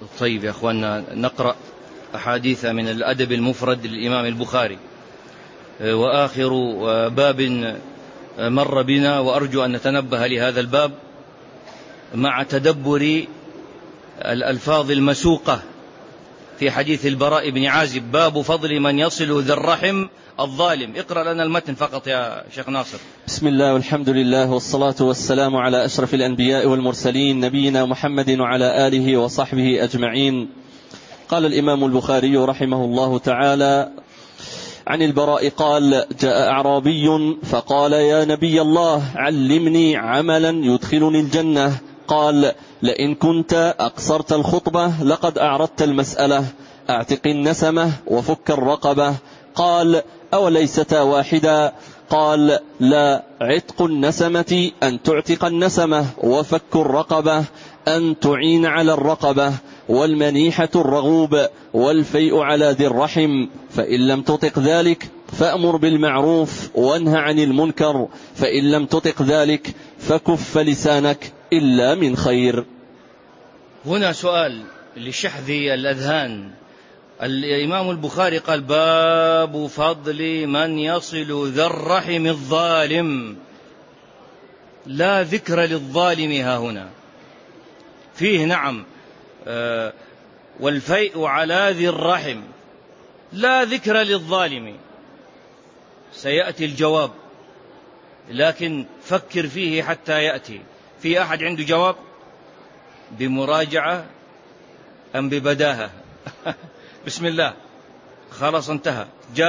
طيب يا أخوانا، نقرأ أحاديث من الأدب المفرد للإمام البخاري، وآخر باب مر بنا، وأرجو أن نتنبه لهذا الباب مع تدبر الألفاظ المسوقة في حديث البراء بن عازب: باب فضل من يصل ذا الرحم الظالم. اقرأ لنا المتن فقط يا شيخ ناصر. بسم الله والحمد لله والصلاة والسلام على أشرف الأنبياء والمرسلين، نبينا محمد وعلى آله وصحبه أجمعين. قال الإمام البخاري رحمه الله تعالى: عن البراء قال: جاء أعرابي فقال: يا نبي الله، علمني عملا يدخلني الجنة. قال: لئن كنت أقصرت الخطبة لقد أعرضت المسألة، أعتق النسمة وفك الرقبة. قال: أوليستا واحدا؟ قال: لا، عتق النسمة أن تعتق النسمة، وفك الرقبة أن تعين على الرقبة، والمنيحة الرغوب، والفيء على ذي الرحم. فإن لم تطق ذلك فأمر بالمعروف وانهى عن المنكر، فإن لم تطق ذلك فكف لسانك إلا من خير. هنا سؤال لشحذ الأذهان. الإمام البخاري قال: باب فضل من يصل ذا الرحم الظالم. لا ذكر للظالم ها هنا. فيه نعم والفيء على ذي الرحم، لا ذكر للظالم. سيأتي الجواب، لكن فكر فيه حتى يأتي. في أحد عنده جواب بمراجعة أم ببداهة؟ بسم الله، خلاص انتهى.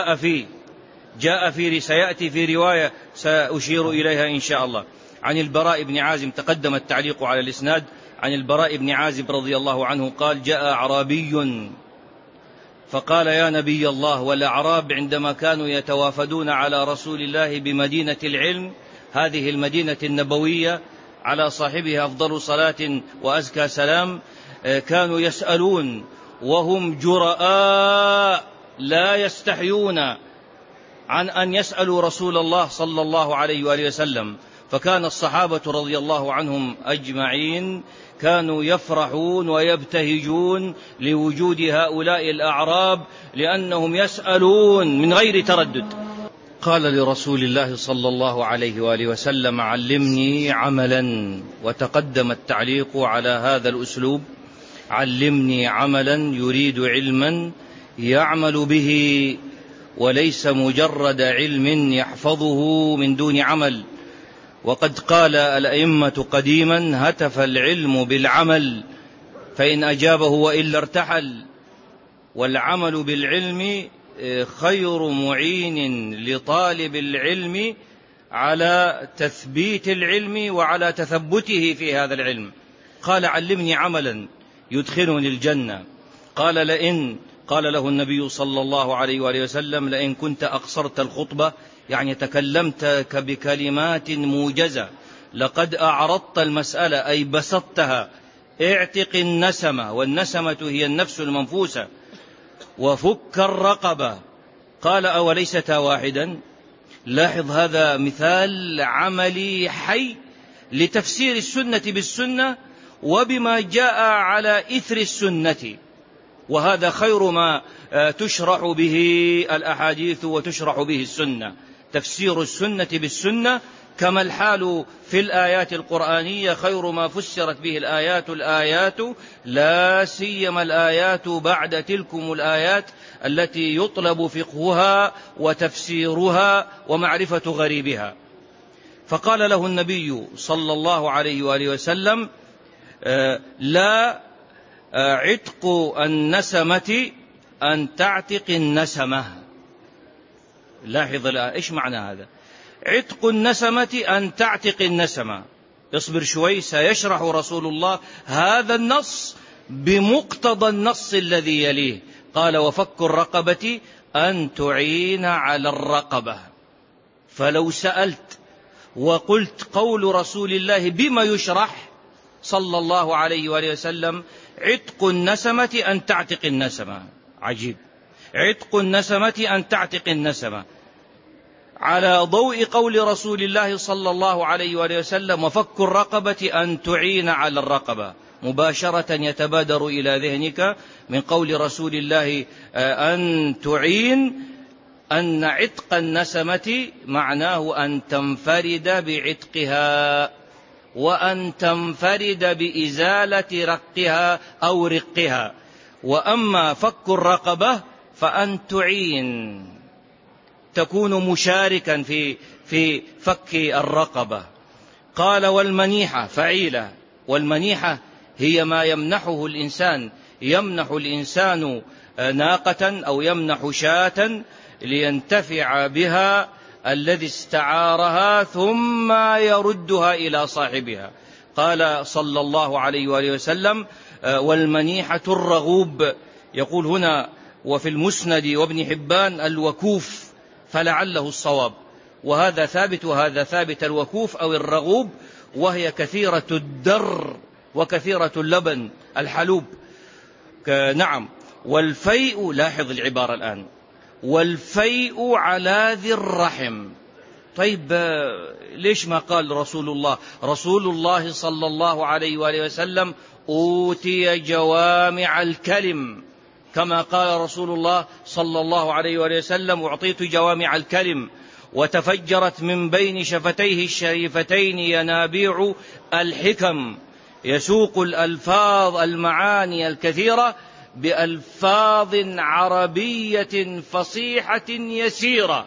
جاء في سيأتي في رواية سأشير إليها إن شاء الله. عن البراء بن عازب، تقدم التعليق على الإسناد. عن البراء بن عازب رضي الله عنه قال: جاء أعرابي فقال: يا نبي الله. والأعراب عندما كانوا يتوافدون على رسول الله بمدينة العلم، هذه المدينة النبوية على صاحبها أفضل صلاة وأزكى سلام، كانوا يسألون وهم جرآء لا يستحيون عن أن يسألوا رسول الله صلى الله عليه وآله وسلم. فكان الصحابة رضي الله عنهم أجمعين كانوا يفرحون ويبتهجون لوجود هؤلاء الأعراب، لأنهم يسألون من غير تردد. قال لرسول الله صلى الله عليه وآله وسلم: علمني عملا. وتقدم التعليق على هذا الأسلوب: علمني عملا، يريد علما يعمل به، وليس مجرد علم يحفظه من دون عمل. وقد قال الأئمة قديما: هتف العلم بالعمل، فإن أجابه وإلا ارتحل. والعمل بالعلم خير معين لطالب العلم على تثبيت العلم وعلى تثبته في هذا العلم. قال: علمني عملا يدخلني الجنة. قال له النبي صلى الله عليه وآله وسلم: لئن كنت أقصرت الخطبة، يعني تكلمت بكلمات موجزة، لقد أعرضت المسألة أي بسطتها. اعتق النسمة، والنسمة هي النفس المنفوسة، وفك الرقبة. قال: أوليستا واحدا؟ لاحظ، هذا مثال عملي حي لتفسير السنة بالسنة وبما جاء على إثر السنة، وهذا خير ما تشرح به الأحاديث وتشرح به السنة، تفسير السنة بالسنة، كما الحال في الآيات القرآنية خير ما فسرت به الآيات لا سيما الآيات بعد تلكم الآيات التي يطلب فقهها وتفسيرها ومعرفة غريبها. فقال له النبي صلى الله عليه وآله وسلم: لا، عتق النسمة أن تعتق النسمة. لاحظ الآن إيش معنى هذا؟ عتق النسمة أن تعتق النسمة. اصبر شوي، سيشرح رسول الله هذا النص بمقتضى النص الذي يليه. قال: وفك الرقبة أن تعين على الرقبة. فلو سألت وقلت قول رسول الله بما يشرح صلى الله عليه وآله وسلم: عتق النسمة أن تعتق النسمة. عجيب، عتق النسمة أن تعتق النسمة، على ضوء قول رسول الله صلى الله عليه وآله وسلم: وفك الرقبة أن تعين على الرقبة. مباشرة يتبادر إلى ذهنك من قول رسول الله أن تعين أن عتق النسمة معناه أن تنفرد بعتقها وأن تنفرد بإزالة رقها أو رقها. وأما فك الرقبة فأن تعين، تكون مشاركا في فك الرقبة. قال والمنيحة فعيلة، والمنيحة هي ما يمنحه الإنسان، يمنح الإنسان ناقة أو يمنح شاة لينتفع بها الذي استعارها ثم يردها إلى صاحبها. قال صلى الله عليه وآله وسلم والمنيحة الرغوب، يقول هنا وفي المسند وابن حبان الوكوف، فلعله الصواب، وهذا ثابت وهذا ثابت، الوكوف أو الرغوب، وهي كثيرة الدر وكثيرة اللبن الحلوب. نعم. والفيء، لاحظ العبارة الآن، والفيء على ذي الرحم. طيب ليش ما قال رسول الله صلى الله عليه وآله وسلم أوتي جوامع الكلم، كما قال رسول الله صلى الله عليه وآله وسلم أعطيت جوامع الكلم، وتفجرت من بين شفتيه الشريفتين ينابيع الحكم، يسوق الألفاظ المعاني الكثيرة بألفاظ عربية فصيحة يسيرة.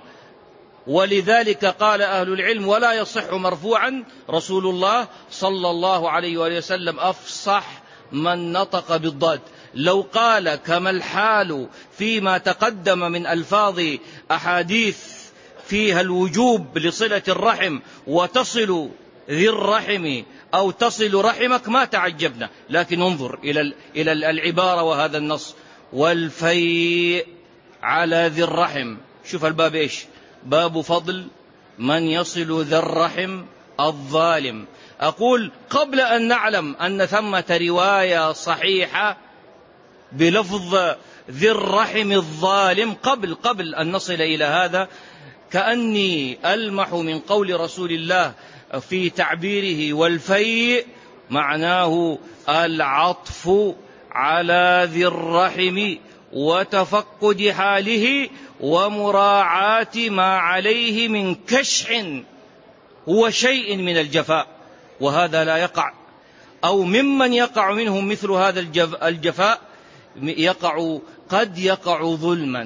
ولذلك قال أهل العلم ولا يصح مرفوعا رسول الله صلى الله عليه وآله وسلم أفصح من نطق بالضاد. لو قال كما الحال فيما تقدم من ألفاظ أحاديث فيها الوجوب لصلة الرحم وتصل ذي الرحم أو تصل رحمك ما تعجبنا، لكن انظر إلى العبارة وهذا النص، والفيء على ذي الرحم. شوف الباب إيش؟ باب فضل من يصل ذي الرحم الظالم. أقول قبل أن نعلم أن ثمة رواية صحيحة بلفظ ذي الرحم الظالم، قبل أن نصل إلى هذا، كأني ألمح من قول رسول الله في تعبيره والفيء معناه العطف على ذي الرحم وتفقد حاله ومراعاة ما عليه من كشح وشيء من الجفاء، وهذا لا يقع، أو ممن يقع منهم مثل هذا الجفاء قد يقع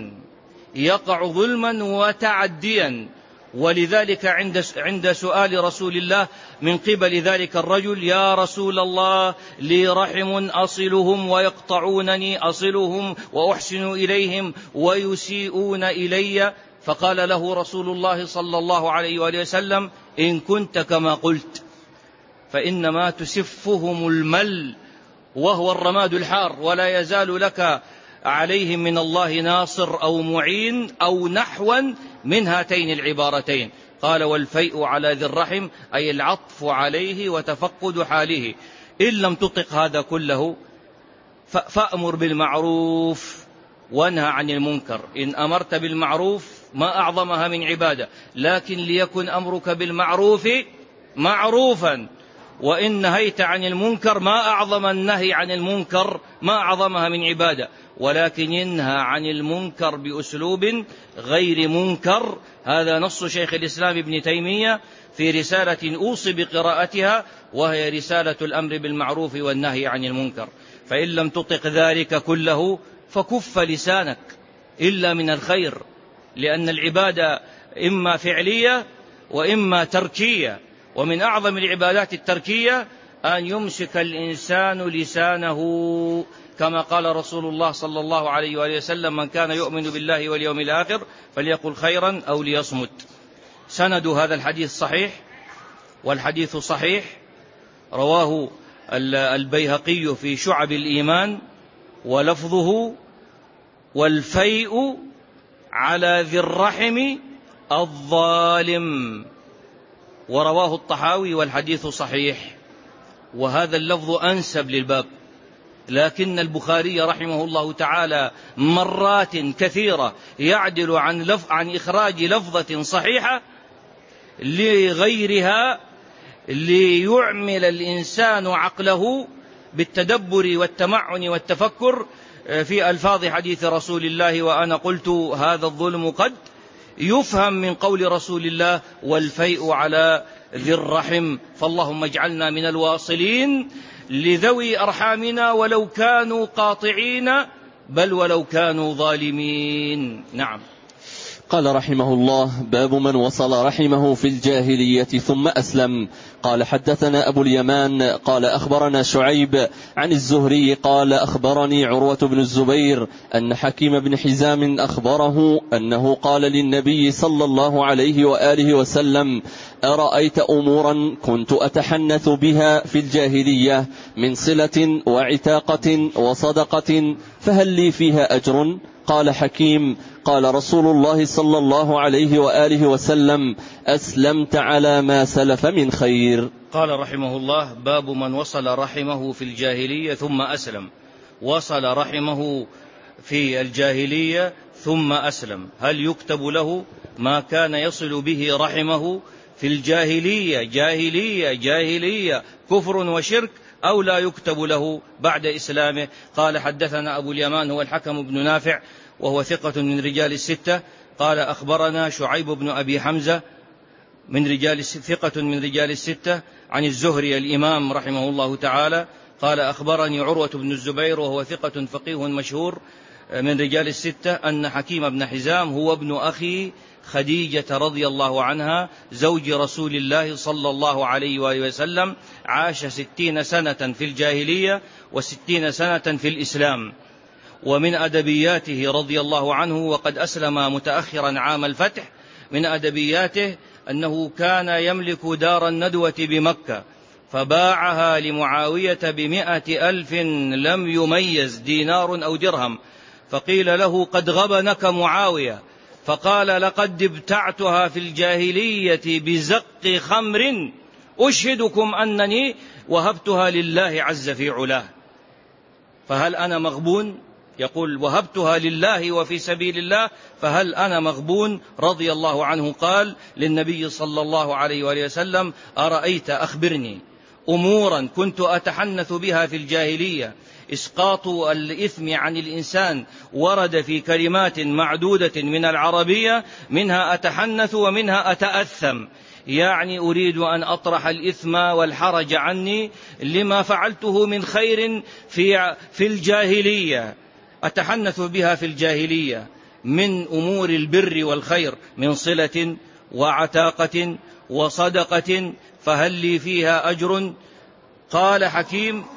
ظلما وتعديا. ولذلك عند سؤال رسول الله من قبل ذلك الرجل يا رسول الله لي رحم أصلهم ويقطعونني أصلهم وأحسن إليهم ويسيئون إلي، فقال له رسول الله صلى الله عليه وآله وسلم إن كنت كما قلت فإنما تسفهم المل وهو الرماد الحار، ولا يزال لك عليهم من الله ناصر أو معين أو نحوا من هاتين العبارتين. قال والفيء على ذي الرحم أي العطف عليه وتفقد حاله. إن لم تطق هذا كله فأمر بالمعروف وانهى عن المنكر. إن أمرت بالمعروف ما أعظمها من عبادة، لكن ليكن أمرك بالمعروف معروفا، وإن نهيت عن المنكر ما أعظم النهي عن المنكر، ما أعظمها من عبادة، ولكن ينهى عن المنكر بأسلوب غير منكر. هذا نص شيخ الإسلام ابن تيمية في رسالة أوصي بقراءتها، وهي رسالة الأمر بالمعروف والنهي عن المنكر. فإن لم تطق ذلك كله فكف لسانك إلا من الخير، لأن العبادة إما فعلية وإما تركية، ومن أعظم العبادات التركية أن يمسك الإنسان لسانه، كما قال رسول الله صلى الله عليه وآله وسلم من كان يؤمن بالله واليوم الآخر فليقل خيرا أو ليصمت. سند هذا الحديث صحيح، والحديث صحيح رواه البيهقي في شعب الإيمان، ولفظه والفيء على ذي الرحم الظالم، ورواه الطحاوي والحديث صحيح، وهذا اللفظ أنسب للباب. لكن البخاري رحمه الله تعالى مرات كثيرة يعدل عن إخراج لفظة صحيحة لغيرها ليعمل الإنسان عقله بالتدبر والتمعن والتفكر في ألفاظ حديث رسول الله. وأنا قلت هذا الظلم قد يفهم من قول رسول الله: والفيء على ذي الرحم. فاللهم اجعلنا من الواصلين لذوي أرحامنا ولو كانوا قاطعين، بل ولو كانوا ظالمين. نعم. قال رحمه الله: باب من وصل رحمه في الجاهلية ثم أسلم. قال: حدثنا أبو اليمان قال أخبرنا شعيب عن الزهري قال أخبرني عروة بن الزبير أن حكيم بن حزام أخبره أنه قال للنبي صلى الله عليه وآله وسلم: أرأيت أمورا كنت أتحنث بها في الجاهلية من صلة وعتاقة وصدقة فهل لي فيها أجر؟ قال حكيم: قال رسول الله صلى الله عليه وآله وسلم: أسلمت على ما سلف من خير. قال رحمه الله: باب من وصل رحمه في الجاهلية ثم أسلم. وصل رحمه في الجاهلية ثم أسلم، هل يكتب له ما كان يصل به رحمه في الجاهلية؟ جاهلية كفر وشرك، أو لا يكتب له بعد إسلامه؟ قال: حدثنا أبو اليمان هو الحكم بن نافع وهو ثقة من رجال الستة. قال: أخبرنا شعيب بن أبي حمزة ثقة من رجال الستة عن الزهري الإمام رحمه الله تعالى. قال: أخبرني عروة بن الزبير وهو ثقة فقيه مشهور من رجال الستة أن حكيم بن حزام هو ابن أخي خديجة رضي الله عنها زوج رسول الله صلى الله عليه وآله وسلم، عاش 60 سنة في الجاهلية و60 سنة في الإسلام. ومن أدبياته رضي الله عنه، وقد أسلم متأخرا عام الفتح، من أدبياته أنه كان يملك دار الندوة بمكة فباعها لمعاوية ب100,000 لم يميز دينار أو درهم، فقيل له: قد غبنك معاوية، فقال: لقد ابتعتها في الجاهلية بزق خمر، أشهدكم أنني وهبتها لله عز في علاه. فهل أنا مغبون؟ يقول: وهبتها لله وفي سبيل الله، فهل أنا مغبون؟ رضي الله عنه قال للنبي صلى الله عليه وآله وسلم: أرأيت، أخبرني أمورا كنت أتحنث بها في الجاهلية، إسقاط الإثم عن الإنسان ورد في كلمات معدودة من العربية، منها أتحنث ومنها أتأثم، يعني أريد أن أطرح الإثم والحرج عني لما فعلته من خير في الجاهلية، أتحنث بها في الجاهلية من أمور البر والخير، من صلة وعتاقة وصدقة، فهل لي فيها أجر؟ قال حكيم: